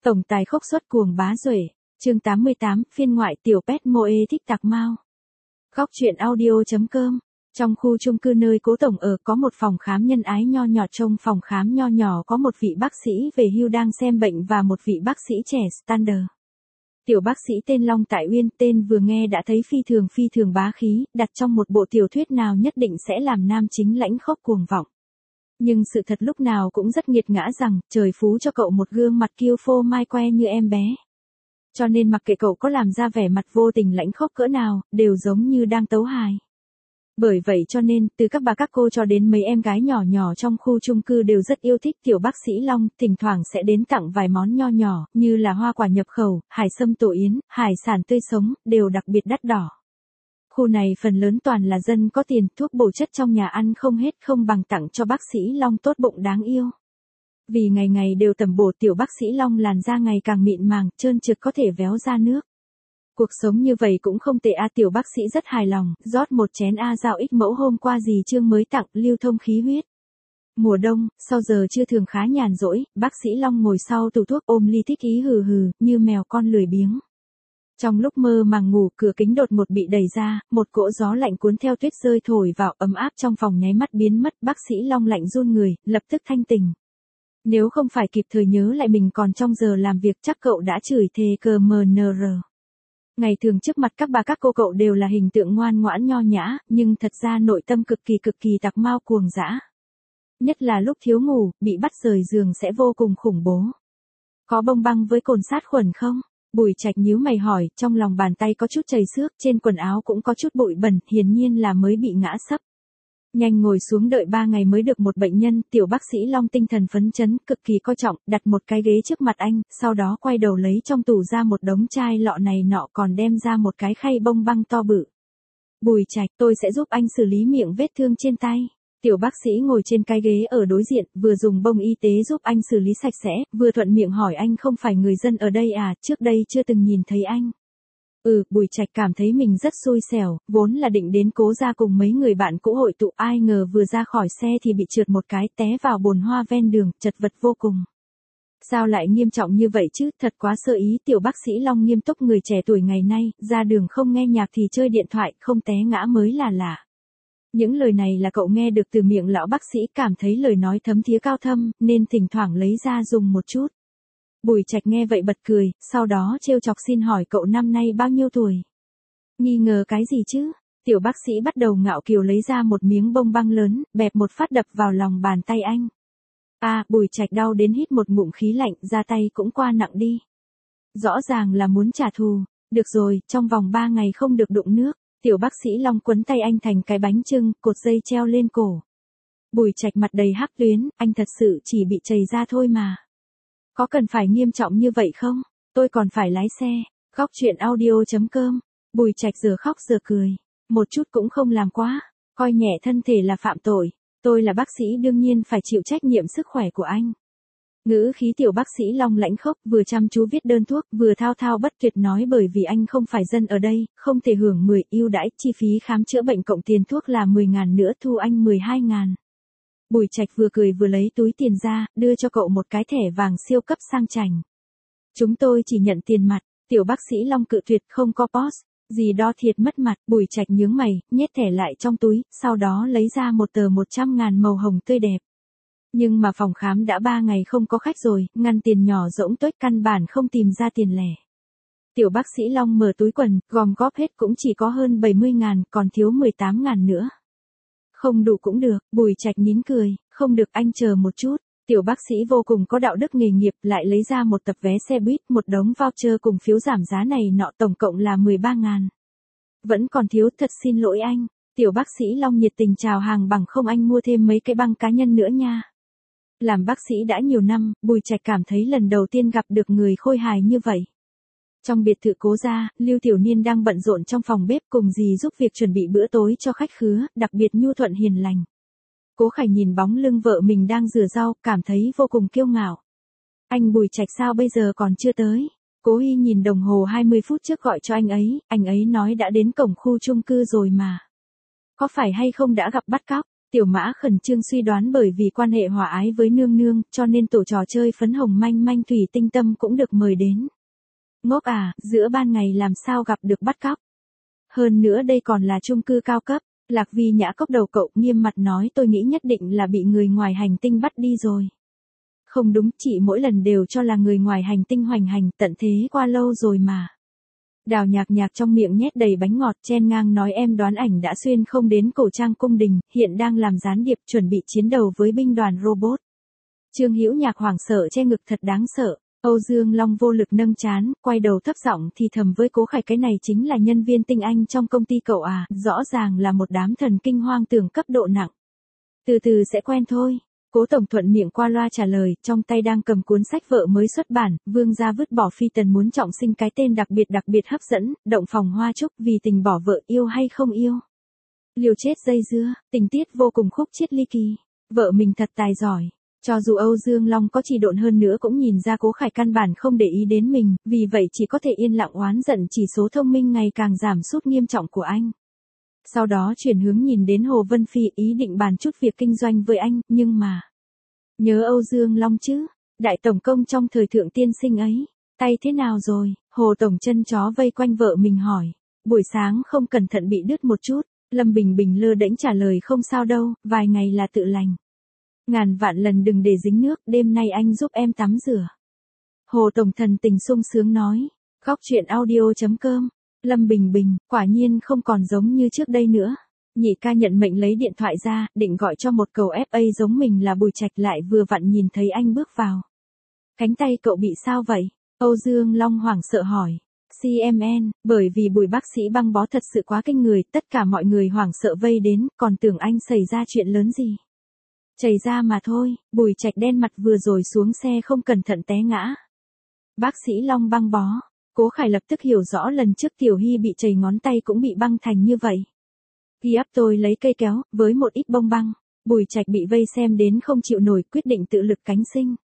Tổng tài khốc xuất cuồng bá duệ, chương 88, phiên ngoại tiểu pet Moe thích tạc mau. Góc truyện audio.com. Trong khu chung cư nơi cố tổng ở có một phòng khám nhân ái nho nhỏ, trong phòng khám nho nhỏ có một vị bác sĩ về hưu đang xem bệnh và một vị bác sĩ trẻ standard. Tiểu bác sĩ tên Long Tại Uyên, tên vừa nghe đã thấy phi thường bá khí, đặt trong một bộ tiểu thuyết nào nhất định sẽ làm nam chính lãnh khốc cuồng vọng. Nhưng sự thật lúc nào cũng rất nghiệt ngã rằng, trời phú cho cậu một gương mặt kiêu phô mai que như em bé. Cho nên mặc kệ cậu có làm ra vẻ mặt vô tình lãnh khốc cỡ nào, đều giống như đang tấu hài. Bởi vậy cho nên, từ các bà các cô cho đến mấy em gái nhỏ nhỏ trong khu chung cư đều rất yêu thích tiểu bác sĩ Long, thỉnh thoảng sẽ đến tặng vài món nho nhỏ, như là hoa quả nhập khẩu, hải sâm tổ yến, hải sản tươi sống, đều đặc biệt đắt đỏ. Khu này phần lớn toàn là dân có tiền, thuốc bổ chất trong nhà ăn không hết, không bằng tặng cho bác sĩ Long tốt bụng đáng yêu. Vì ngày ngày đều tẩm bổ, tiểu bác sĩ Long làn da ngày càng mịn màng, trơn trượt có thể véo ra nước. Cuộc sống như vậy cũng không tệ a, tiểu bác sĩ rất hài lòng, rót một chén A Giao X mẫu hôm qua dì Trương mới tặng, lưu thông khí huyết. Mùa đông, sau giờ trưa thường khá nhàn rỗi, bác sĩ Long ngồi sau tủ thuốc ôm ly thích ý hừ hừ, như mèo con lười biếng. Trong lúc mơ màng ngủ, cửa kính đột ngột bị đẩy ra, một cỗ gió lạnh cuốn theo tuyết rơi thổi vào, ấm áp trong phòng nháy mắt biến mất, bác sĩ Long lạnh run người, lập tức thanh tỉnh. Nếu không phải kịp thời nhớ lại mình còn trong giờ làm việc chắc cậu đã chửi thề cờ MNR. Ngày thường trước mặt các bà các cô cậu đều là hình tượng ngoan ngoãn nho nhã, nhưng thật ra nội tâm cực kỳ tạc mau cuồng dã. Nhất là lúc thiếu ngủ, bị bắt rời giường sẽ vô cùng khủng bố. Có bông băng với cồn sát khuẩn không? Bùi Trạch nhíu mày hỏi, trong lòng bàn tay có chút chảy xước, trên quần áo cũng có chút bụi bẩn, hiển nhiên là mới bị ngã sấp. Nhanh ngồi xuống đợi 3 ngày mới được một bệnh nhân, tiểu bác sĩ Long tinh thần phấn chấn, cực kỳ coi trọng, đặt một cái ghế trước mặt anh, sau đó quay đầu lấy trong tủ ra một đống chai lọ này nọ còn đem ra một cái khay bông băng to bự. Bùi Trạch, tôi sẽ giúp anh xử lý miệng vết thương trên tay. Tiểu bác sĩ ngồi trên cái ghế ở đối diện, vừa dùng bông y tế giúp anh xử lý sạch sẽ, vừa thuận miệng hỏi anh không phải người dân ở đây à, trước đây chưa từng nhìn thấy anh. Bùi Trạch cảm thấy mình rất xui xẻo, vốn là định đến Cố gia cùng mấy người bạn cũ hội tụ, ai ngờ vừa ra khỏi xe thì bị trượt một cái, té vào bồn hoa ven đường, chật vật vô cùng. Sao lại nghiêm trọng như vậy chứ, thật quá sơ ý, tiểu bác sĩ Long nghiêm túc, người trẻ tuổi ngày nay, ra đường không nghe nhạc thì chơi điện thoại, không té ngã mới là lạ. Những lời này là cậu nghe được từ miệng lão bác sĩ, cảm thấy lời nói thấm thía cao thâm, nên thỉnh thoảng lấy ra dùng một chút. Bùi Trạch nghe vậy bật cười, sau đó trêu chọc xin hỏi cậu năm nay bao nhiêu tuổi? Nghi ngờ cái gì chứ? Tiểu bác sĩ bắt đầu ngạo kiều lấy ra một miếng bông băng lớn, bẹp một phát đập vào lòng bàn tay anh. Bùi Trạch đau đến hít một ngụm khí lạnh, ra tay cũng qua nặng đi. Rõ ràng là muốn trả thù. Được rồi, trong vòng 3 ngày không được đụng nước. Tiểu bác sĩ Long quấn tay anh thành cái bánh chưng, cột dây treo lên cổ. Bùi Trạch mặt đầy hắc tuyến, anh thật sự chỉ bị chảy ra thôi mà. Có cần phải nghiêm trọng như vậy không? Tôi còn phải lái xe. Góc truyện audio.com. Bùi Trạch giờ khóc giờ cười. Một chút cũng không làm quá. Coi nhẹ thân thể là phạm tội. Tôi là bác sĩ đương nhiên phải chịu trách nhiệm sức khỏe của anh. Ngữ khí tiểu bác sĩ Long lãnh khốc, vừa chăm chú viết đơn thuốc, vừa thao thao bất tuyệt nói bởi vì anh không phải dân ở đây, không thể hưởng 10 ưu đãi, chi phí khám chữa bệnh cộng tiền thuốc là 10.000 nữa, thu anh 12.000. Bùi Trạch vừa cười vừa lấy túi tiền ra, đưa cho cậu một cái thẻ vàng siêu cấp sang chảnh. Chúng tôi chỉ nhận tiền mặt, tiểu bác sĩ Long cự tuyệt, không có POS, gì đó thiệt mất mặt. Bùi Trạch nhướng mày, nhét thẻ lại trong túi, sau đó lấy ra một tờ 100.000 màu hồng tươi đẹp. Nhưng mà phòng khám đã 3 ngày không có khách rồi, ngăn tiền nhỏ rỗng tuếch, căn bản không tìm ra tiền lẻ. Tiểu bác sĩ Long mở túi quần, gom góp hết cũng chỉ có hơn 70.000, còn thiếu 18.000 nữa. Không đủ cũng được, Bùi Trạch nín cười, không được anh chờ một chút. Tiểu bác sĩ vô cùng có đạo đức nghề nghiệp, lại lấy ra một tập vé xe buýt, một đống voucher cùng phiếu giảm giá này nọ, tổng cộng là 13.000. Vẫn còn thiếu, thật xin lỗi anh. Tiểu bác sĩ Long nhiệt tình chào hàng, bằng không anh mua thêm mấy cái băng cá nhân nữa nha. Làm bác sĩ đã nhiều năm, Bùi Trạch cảm thấy lần đầu tiên gặp được người khôi hài như vậy. Trong biệt thự Cố gia, Lưu Tiểu Niên đang bận rộn trong phòng bếp cùng dì giúp việc chuẩn bị bữa tối cho khách khứa, đặc biệt nhu thuận hiền lành. Cố Khải nhìn bóng lưng vợ mình đang rửa rau, cảm thấy vô cùng kiêu ngạo. Anh Bùi Trạch sao bây giờ còn chưa tới? Cố Hy nhìn đồng hồ 20 phút trước gọi cho anh ấy nói đã đến cổng khu chung cư rồi mà. Có phải hay không đã gặp bắt cóc? Tiểu Mã khẩn trương suy đoán bởi vì quan hệ hòa ái với nương nương, cho nên tổ trò chơi phấn hồng manh manh thủy tinh tâm cũng được mời đến. Ngốc à, giữa ban ngày làm sao gặp được bắt cóc. Hơn nữa đây còn là chung cư cao cấp. Lạc Vi Nhã cốc đầu cậu nghiêm mặt nói tôi nghĩ nhất định là bị người ngoài hành tinh bắt đi rồi. Không đúng, chị mỗi lần đều cho là người ngoài hành tinh hoành hành, tận thế qua lâu rồi mà. Đào Nhạc Nhạc trong miệng nhét đầy bánh ngọt chen ngang nói em đoán ảnh đã xuyên không đến cổ trang cung đình, hiện đang làm gián điệp chuẩn bị chiến đấu với binh đoàn robot. Trương Hữu Nhạc hoảng sợ che ngực thật đáng sợ. Âu Dương Long vô lực nâng trán, quay đầu thấp giọng thì thầm với Cố Khải cái này chính là nhân viên tinh anh trong công ty cậu à, rõ ràng là một đám thần kinh hoang tưởng cấp độ nặng. Từ từ sẽ quen thôi. Cố Tổng thuận miệng qua loa trả lời, trong tay đang cầm cuốn sách vợ mới xuất bản, Vương gia vứt bỏ phi tần muốn trọng sinh cái tên đặc biệt hấp dẫn, động phòng hoa trúc vì tình bỏ vợ yêu hay không yêu. Liều chết dây dưa, tình tiết vô cùng khúc chiết ly kỳ. Vợ mình thật tài giỏi. Cho dù Âu Dương Long có trì độn hơn nữa cũng nhìn ra Cố Khải căn bản không để ý đến mình, vì vậy chỉ có thể yên lặng oán giận chỉ số thông minh ngày càng giảm sút nghiêm trọng của anh. Sau đó chuyển hướng nhìn đến Hồ Vân Phi ý định bàn chút việc kinh doanh với anh, nhưng mà... Nhớ Âu Dương Long chứ, đại tổng công trong thời thượng tiên sinh ấy, tay thế nào rồi, Hồ Tổng chân chó vây quanh vợ mình hỏi, buổi sáng không cẩn thận bị đứt một chút, Lâm Bình Bình lơ đễnh trả lời không sao đâu, vài ngày là tự lành. Ngàn vạn lần đừng để dính nước, đêm nay anh giúp em tắm rửa. Hồ Tổng thần tình sung sướng nói, khóc chuyện audio.com. Lâm Bình Bình, quả nhiên không còn giống như trước đây nữa. Nhị ca nhận mệnh lấy điện thoại ra, định gọi cho một cầu FA giống mình là Bùi Trạch lại vừa vặn nhìn thấy anh bước vào. Cánh tay cậu bị sao vậy? Âu Dương Long hoảng sợ hỏi. CMN, bởi vì Bùi bác sĩ băng bó thật sự quá kinh người, tất cả mọi người hoảng sợ vây đến, còn tưởng anh xảy ra chuyện lớn gì. Chảy ra mà thôi, Bùi Trạch đen mặt vừa rồi xuống xe không cẩn thận té ngã. Bác sĩ Long băng bó. Cố Khải lập tức hiểu rõ lần trước Tiểu Hy bị chảy ngón tay cũng bị băng thành như vậy. Ghi áp tôi lấy cây kéo, với một ít bông băng. Bùi Trạch bị vây xem đến không chịu nổi quyết định tự lực cánh sinh.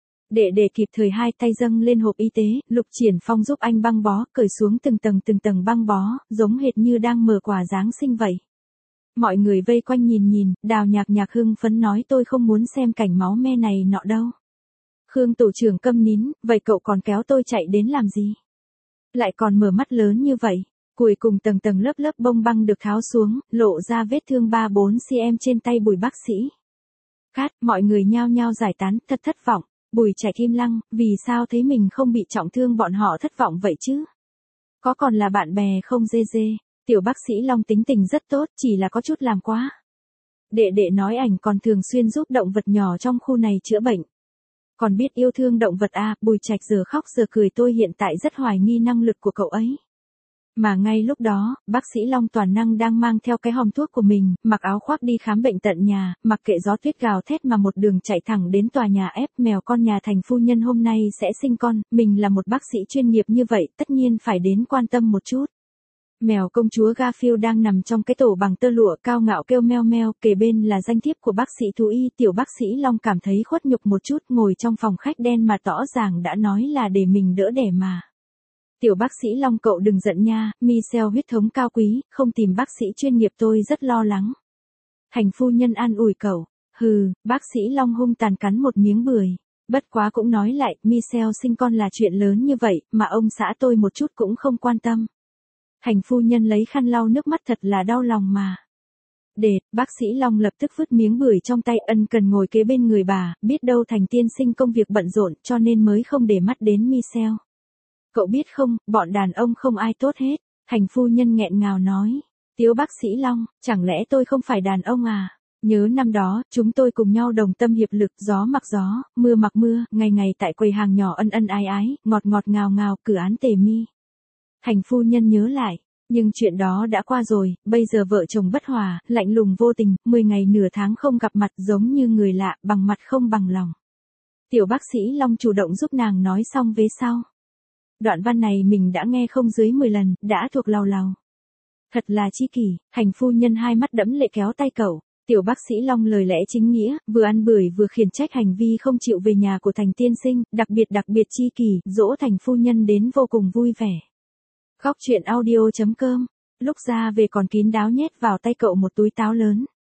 Để kịp thời hai tay dâng lên hộp y tế, Lục Triển Phong giúp anh băng bó, cởi xuống từng tầng băng bó, giống hệt như đang mở quà Giáng sinh vậy. Mọi người vây quanh nhìn, Đào Nhạc Nhạc hưng phấn nói tôi không muốn xem cảnh máu me này nọ đâu. Khương tổ trưởng câm nín, vậy cậu còn kéo tôi chạy đến làm gì? Lại còn mở mắt lớn như vậy. Cuối cùng tầng lớp bông băng được tháo xuống, lộ ra vết thương 3-4 cm trên tay Bùi bác sĩ. Cát, mọi người nhao nhao giải tán, thật thất vọng. Bùi Trạch im lặng, vì sao thấy mình không bị trọng thương bọn họ thất vọng vậy chứ? Có còn là bạn bè không dê. Tiểu bác sĩ Long tính tình rất tốt, chỉ là có chút làm quá. Đệ nói ảnh còn thường xuyên giúp động vật nhỏ trong khu này chữa bệnh. Còn biết yêu thương động vật à, Bùi Trạch giờ khóc giờ cười tôi hiện tại rất hoài nghi năng lực của cậu ấy. Mà ngay lúc đó, bác sĩ Long toàn năng đang mang theo cái hòm thuốc của mình, mặc áo khoác đi khám bệnh tận nhà, mặc kệ gió tuyết gào thét mà một đường chạy thẳng đến tòa nhà ép mèo con nhà thành phu nhân hôm nay sẽ sinh con, mình là một bác sĩ chuyên nghiệp như vậy, tất nhiên phải đến quan tâm một chút. Mèo công chúa Garfield đang nằm trong cái tổ bằng tơ lụa cao ngạo kêu meo meo, kề bên là danh thiếp của bác sĩ thú y. Tiểu bác sĩ Long cảm thấy khuất nhục một chút, ngồi trong phòng khách đen mà rõ ràng đã nói là để mình đỡ đẻ mà. Tiểu bác sĩ Long cậu đừng giận nha, Michelle huyết thống cao quý, không tìm bác sĩ chuyên nghiệp tôi rất lo lắng. Thành phu nhân an ủi cậu, hừ, bác sĩ Long hung tàn cắn một miếng bưởi. Bất quá cũng nói lại, Michelle sinh con là chuyện lớn như vậy, mà ông xã tôi một chút cũng không quan tâm. Thành phu nhân lấy khăn lau nước mắt thật là đau lòng mà. Bác sĩ Long lập tức vứt miếng bưởi trong tay ân cần ngồi kế bên người bà, biết đâu Thành tiên sinh công việc bận rộn cho nên mới không để mắt đến Michelle. Cậu biết không, bọn đàn ông không ai tốt hết, Thành phu nhân nghẹn ngào nói. Tiếu bác sĩ Long, chẳng lẽ tôi không phải đàn ông à? Nhớ năm đó, chúng tôi cùng nhau đồng tâm hiệp lực, gió mặc gió, mưa mặc mưa, ngày ngày tại quầy hàng nhỏ ân ái ái, ngọt ngào ngào, cử án tề mi. Thành phu nhân nhớ lại, nhưng chuyện đó đã qua rồi, bây giờ vợ chồng bất hòa, lạnh lùng vô tình, 10 ngày nửa tháng không gặp mặt giống như người lạ, bằng mặt không bằng lòng. Tiểu bác sĩ Long chủ động giúp nàng nói xong vế sau. Đoạn văn này mình đã nghe không dưới 10 lần, đã thuộc lầu. Thật là chi kỷ, Thành phu nhân hai mắt đẫm lệ kéo tay cậu. Tiểu bác sĩ Long lời lẽ chính nghĩa, vừa ăn bưởi vừa khiển trách hành vi không chịu về nhà của Thành tiên sinh, đặc biệt chi kỷ, dỗ Thành phu nhân đến vô cùng vui vẻ. Khóc chuyện audio.com, lúc ra về còn kín đáo nhét vào tay cậu một túi táo lớn.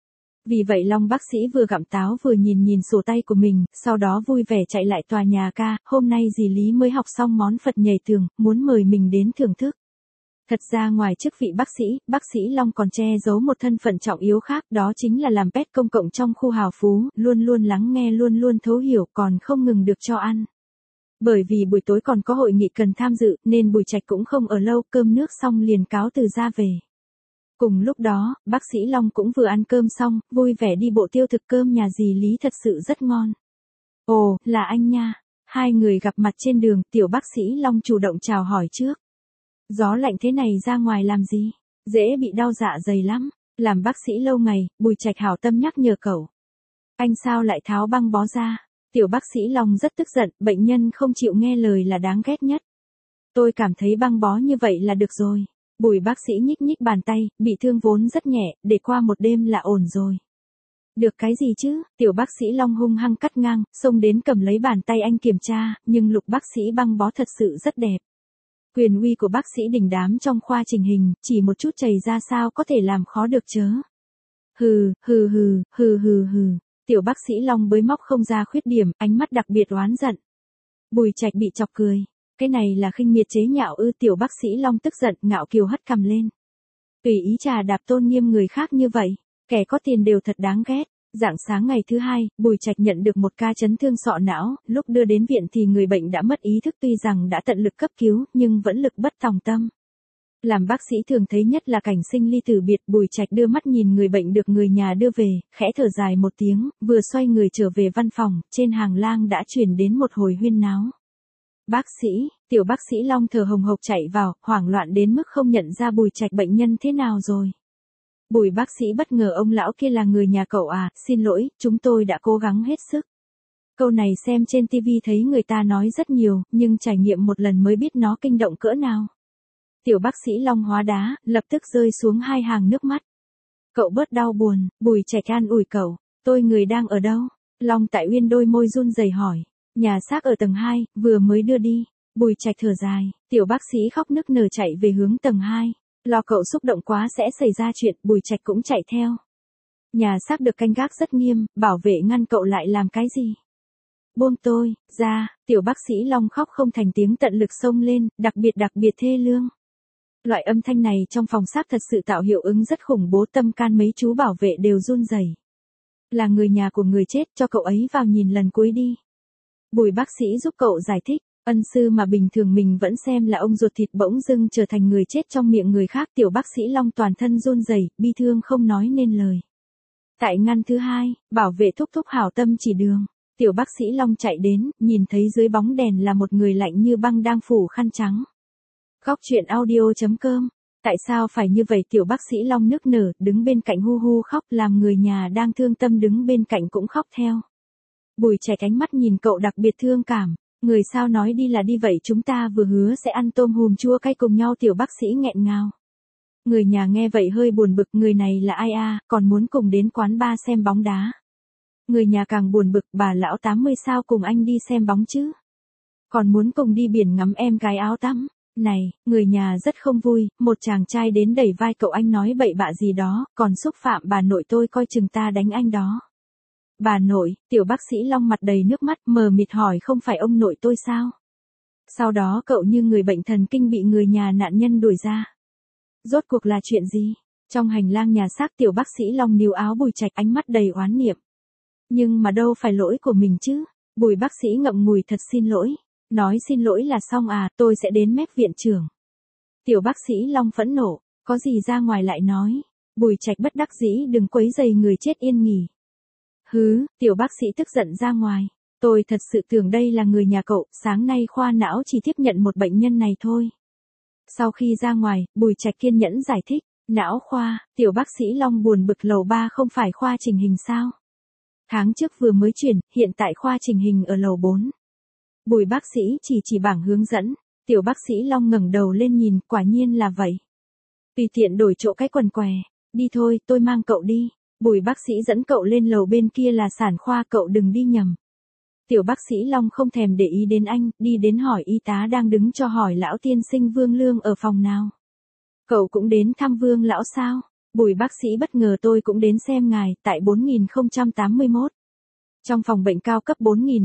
Vì vậy Long bác sĩ vừa gặm táo vừa nhìn nhìn sổ tay của mình, sau đó vui vẻ chạy lại tòa nhà ca, hôm nay dì Lý mới học xong món Phật nhảy tường, muốn mời mình đến thưởng thức. Thật ra ngoài chức vị bác sĩ Long còn che giấu một thân phận trọng yếu khác, đó chính là làm pet công cộng trong khu hào phú, luôn luôn lắng nghe luôn luôn thấu hiểu, còn không ngừng được cho ăn. Bởi vì buổi tối còn có hội nghị cần tham dự, nên Bùi Trạch cũng không ở lâu, cơm nước xong liền cáo từ ra về. Cùng lúc đó, bác sĩ Long cũng vừa ăn cơm xong, vui vẻ đi bộ tiêu thực cơm nhà dì Lý thật sự rất ngon. Ồ, là anh nha. Hai người gặp mặt trên đường, tiểu bác sĩ Long chủ động chào hỏi trước. Gió lạnh thế này ra ngoài làm gì? Dễ bị đau dạ dày lắm. Làm bác sĩ lâu ngày, Bùi Trạch hảo tâm nhắc nhở cậu. Anh sao lại tháo băng bó ra? Tiểu bác sĩ Long rất tức giận, bệnh nhân không chịu nghe lời là đáng ghét nhất. Tôi cảm thấy băng bó như vậy là được rồi. Bùi bác sĩ nhích nhích bàn tay, bị thương vốn rất nhẹ, để qua một đêm là ổn rồi. Được cái gì chứ? Tiểu bác sĩ Long hung hăng cắt ngang, xông đến cầm lấy bàn tay anh kiểm tra, nhưng Lục bác sĩ băng bó thật sự rất đẹp. Quyền uy của bác sĩ đình đám trong khoa chỉnh hình, chỉ một chút chảy ra sao có thể làm khó được chớ. Hừ. Tiểu bác sĩ Long bới móc không ra khuyết điểm, ánh mắt đặc biệt oán giận. Bùi Trạch bị chọc cười. Cái này là khinh miệt chế nhạo ư? Tiểu bác sĩ Long tức giận, ngạo kiều hất cằm lên. Tùy ý trà đạp tôn nghiêm người khác như vậy, kẻ có tiền đều thật đáng ghét. Rạng sáng ngày thứ hai, Bùi Trạch nhận được một ca chấn thương sọ não, lúc đưa đến viện thì người bệnh đã mất ý thức, tuy rằng đã tận lực cấp cứu, nhưng vẫn lực bất tòng tâm. Làm bác sĩ thường thấy nhất là cảnh sinh ly tử biệt, Bùi Trạch đưa mắt nhìn người bệnh được người nhà đưa về, khẽ thở dài một tiếng, vừa xoay người trở về văn phòng, trên hàng lang đã chuyển đến một hồi huyên náo. Bác sĩ, tiểu bác sĩ Long thở hồng hộc chạy vào, hoảng loạn đến mức không nhận ra Bùi Trạch bệnh nhân thế nào rồi. Bùi bác sĩ bất ngờ, ông lão kia là người nhà cậu à? Xin lỗi, chúng tôi đã cố gắng hết sức. Câu này xem trên TV thấy người ta nói rất nhiều, nhưng trải nghiệm một lần mới biết nó kinh động cỡ nào. Tiểu bác sĩ Long hóa đá, lập tức rơi xuống hai hàng nước mắt. Cậu bớt đau buồn, Bùi Trạch an ủi cậu. Tôi người đang ở đâu? Long Tại Uyên đôi môi run rẩy hỏi. Nhà xác ở tầng 2, vừa mới đưa đi. Bùi Trạch thở dài, tiểu bác sĩ khóc nức nở chạy về hướng tầng 2. Lo cậu xúc động quá sẽ xảy ra chuyện, Bùi Trạch cũng chạy theo. Nhà xác được canh gác rất nghiêm, bảo vệ ngăn cậu lại làm cái gì? Buông tôi ra, tiểu bác sĩ Long khóc không thành tiếng, tận lực xông lên, đặc biệt thê lương. Loại âm thanh này trong phòng xác thật sự tạo hiệu ứng rất khủng bố, tâm can mấy chú bảo vệ đều run rẩy. Là người nhà của người chết, cho cậu ấy vào nhìn lần cuối đi. Bùi bác sĩ giúp cậu giải thích, ân sư mà bình thường mình vẫn xem là ông ruột thịt bỗng dưng trở thành người chết trong miệng người khác. Tiểu bác sĩ Long toàn thân run rẩy, bi thương không nói nên lời. Tại ngăn thứ 2, bảo vệ thúc hảo tâm chỉ đường. Tiểu bác sĩ Long chạy đến, nhìn thấy dưới bóng đèn là một người lạnh như băng đang phủ khăn trắng. Góc truyện audio.com. Tại sao phải như vậy? Tiểu bác sĩ Long nức nở, đứng bên cạnh hu hu khóc, làm người nhà đang thương tâm đứng bên cạnh cũng khóc theo. Bùi Trạch ánh mắt nhìn cậu đặc biệt thương cảm. Người sao nói đi là đi vậy, chúng ta vừa hứa sẽ ăn tôm hùm chua cay cùng nhau. Tiểu bác sĩ nghẹn ngào. Người nhà nghe vậy hơi buồn bực, người này là ai à, còn muốn cùng đến quán bar xem bóng đá. Người nhà càng buồn bực, bà lão 80 sao cùng anh đi xem bóng chứ? Còn muốn cùng đi biển ngắm em gái áo tắm. Này, người nhà rất không vui, một chàng trai đến đẩy vai cậu, anh nói bậy bạ gì đó, còn xúc phạm bà nội tôi, coi chừng ta đánh anh đó. Bà nội? Tiểu bác sĩ Long mặt đầy nước mắt, mờ mịt hỏi, không phải ông nội tôi sao? Sau đó cậu như người bệnh thần kinh bị người nhà nạn nhân đuổi ra. Rốt cuộc là chuyện gì? Trong hành lang nhà xác, tiểu bác sĩ Long níu áo Bùi Trạch, ánh mắt đầy oán niệm. Nhưng mà đâu phải lỗi của mình chứ? Bùi bác sĩ ngậm ngùi, thật xin lỗi. Nói xin lỗi là xong à, tôi sẽ đến mép viện trưởng. Tiểu bác sĩ Long phẫn nộ, có gì ra ngoài lại nói. Bùi Trạch bất đắc dĩ, đừng quấy rầy người chết yên nghỉ. Hứ, tiểu bác sĩ tức giận ra ngoài. Tôi thật sự tưởng đây là người nhà cậu, sáng nay khoa não chỉ tiếp nhận một bệnh nhân này thôi. Sau khi ra ngoài, Bùi Trạch kiên nhẫn giải thích, não khoa, tiểu bác sĩ Long buồn bực, lầu 3 không phải khoa chỉnh hình sao? Tháng trước vừa mới chuyển, hiện tại khoa chỉnh hình ở lầu 4. Bùi bác sĩ chỉ bảng hướng dẫn, tiểu bác sĩ Long ngẩng đầu lên nhìn, quả nhiên là vậy. Tùy tiện đổi chỗ cái quần què, đi thôi, tôi mang cậu đi. Bùi bác sĩ dẫn cậu lên lầu bên kia là sản khoa, cậu đừng đi nhầm. Tiểu bác sĩ Long không thèm để ý đến anh, đi đến hỏi y tá đang đứng cho hỏi lão tiên sinh Vương Lương ở phòng nào. Cậu cũng đến thăm Vương lão sao? Bùi bác sĩ bất ngờ tôi cũng đến xem ngài, tại 4081. Trong phòng bệnh cao cấp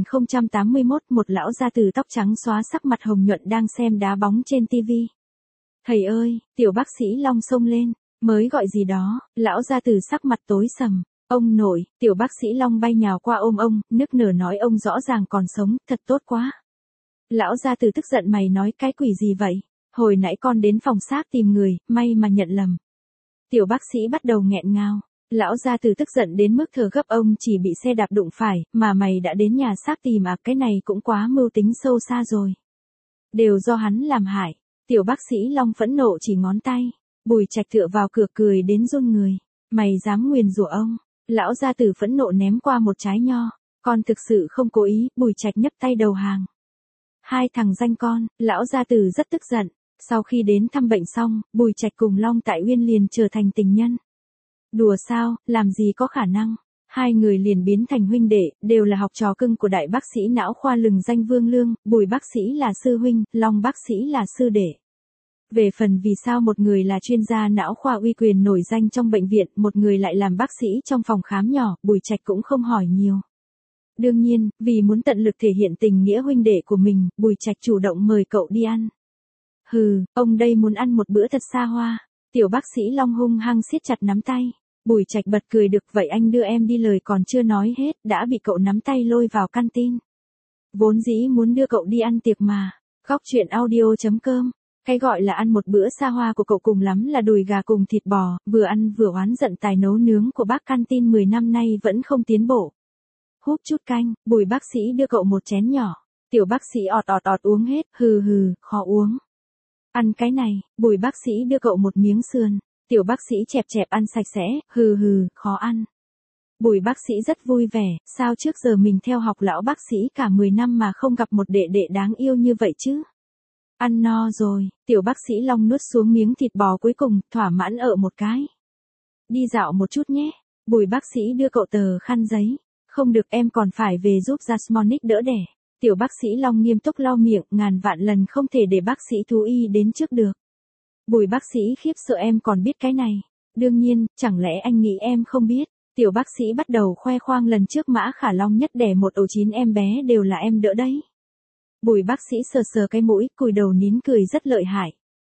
4081, một lão gia tử tóc trắng xóa sắc mặt hồng nhuận đang xem đá bóng trên tivi. Thầy ơi, tiểu bác sĩ Long xông lên, mới gọi gì đó, lão gia tử sắc mặt tối sầm. Ông nội, tiểu bác sĩ Long bay nhào qua ôm ông, nức nở nói ông rõ ràng còn sống, thật tốt quá. Lão gia tử tức giận mày nói cái quỷ gì vậy? Hồi nãy con đến phòng xác tìm người, may mà nhận lầm. Tiểu bác sĩ bắt đầu nghẹn ngào. Lão gia tử tức giận đến mức thở gấp ông chỉ bị xe đạp đụng phải, mà mày đã đến nhà xác tìm à, cái này cũng quá mưu tính sâu xa rồi. Đều do hắn làm hại. Tiểu bác sĩ Long phẫn nộ chỉ ngón tay. Bùi Trạch tựa vào cửa cười đến run người. Mày dám nguyền rủa ông. Lão gia tử phẫn nộ ném qua một trái nho. Con thực sự không cố ý, Bùi Trạch nhấc tay đầu hàng. Hai thằng danh con, lão gia tử rất tức giận. Sau khi đến thăm bệnh xong, Bùi Trạch cùng Long Tại Uyên liền trở thành tình nhân. Đùa sao, làm gì có khả năng. Hai người liền biến thành huynh đệ, đều là học trò cưng của đại bác sĩ não khoa lừng danh Vương Lương, Bùi bác sĩ là sư huynh, Long bác sĩ là sư đệ. Về phần vì sao một người là chuyên gia não khoa uy quyền nổi danh trong bệnh viện, một người lại làm bác sĩ trong phòng khám nhỏ, Bùi Trạch cũng không hỏi nhiều. Đương nhiên, vì muốn tận lực thể hiện tình nghĩa huynh đệ của mình, Bùi Trạch chủ động mời cậu đi ăn. Hừ, ông đây muốn ăn một bữa thật xa hoa. Tiểu bác sĩ Long hung hăng siết chặt nắm tay. Bùi Trạch bật cười được, vậy anh đưa em đi, lời còn chưa nói hết, đã bị cậu nắm tay lôi vào căn tin. Vốn dĩ muốn đưa cậu đi ăn tiệc mà. Góc chuyện audio.com. Cái gọi là ăn một bữa xa hoa của cậu cùng lắm là đùi gà cùng thịt bò, vừa ăn vừa oán giận tài nấu nướng của bác căn tin 10 năm nay vẫn không tiến bộ. Húp chút canh, Bùi bác sĩ đưa cậu một chén nhỏ. Tiểu bác sĩ ọt ọt ọt uống hết, hừ hừ, khó uống. Ăn cái này, Bùi bác sĩ đưa cậu một miếng sườn. Tiểu bác sĩ chẹp chẹp ăn sạch sẽ, hừ hừ, khó ăn. Bùi bác sĩ rất vui vẻ, sao trước giờ mình theo học lão bác sĩ cả 10 năm mà không gặp một đệ đệ đáng yêu như vậy chứ. Ăn no rồi, tiểu bác sĩ Long nuốt xuống miếng thịt bò cuối cùng, thỏa mãn ở một cái. Đi dạo một chút nhé. Bùi bác sĩ đưa cậu tờ khăn giấy. Không được, em còn phải về giúp Jasmonic đỡ đẻ. Tiểu bác sĩ Long nghiêm túc lau miệng, ngàn vạn lần không thể để bác sĩ thú y đến trước được. Bùi bác sĩ khiếp sợ, em còn biết cái này. Đương nhiên, chẳng lẽ anh nghĩ em không biết. Tiểu bác sĩ bắt đầu khoe khoang, lần trước Mã Khả Long nhất đẻ một ổ 9 em bé đều là em đỡ đấy. Bùi bác sĩ sờ sờ cái mũi, cùi đầu nín cười rất lợi hại.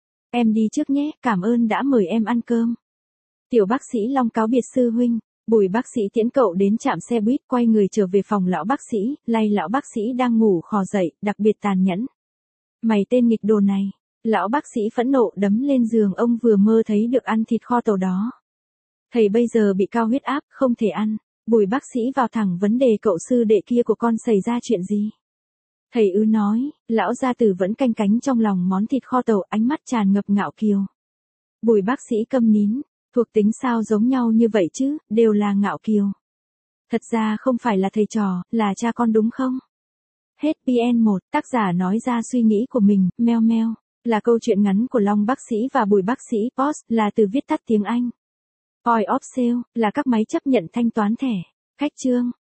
Em đi trước nhé, cảm ơn đã mời em ăn cơm. Tiểu bác sĩ Long cáo biệt sư huynh. Bùi bác sĩ tiễn cậu đến trạm xe buýt, quay người trở về phòng lão bác sĩ, lay lão bác sĩ đang ngủ khò dậy, đặc biệt tàn nhẫn. Mày tên nghịch đồ này. Lão bác sĩ phẫn nộ đấm lên giường, ông vừa mơ thấy được ăn thịt kho tàu đó. Thầy bây giờ bị cao huyết áp, không thể ăn. Bùi bác sĩ vào thẳng vấn đề, cậu sư đệ kia của con xảy ra chuyện gì? Thầy ư nói, lão gia tử vẫn canh cánh trong lòng món thịt kho tàu, ánh mắt tràn ngập ngạo kiều. Bùi bác sĩ câm nín, thuộc tính sao giống nhau như vậy chứ, đều là ngạo kiều. Thật ra không phải là thầy trò, là cha con đúng không? Hết PN 1, tác giả nói ra suy nghĩ của mình, meo meo. Là câu chuyện ngắn của Long bác sĩ và Bùi bác sĩ. POS là từ viết tắt tiếng Anh. Point of sale là các máy chấp nhận thanh toán thẻ. Khách chương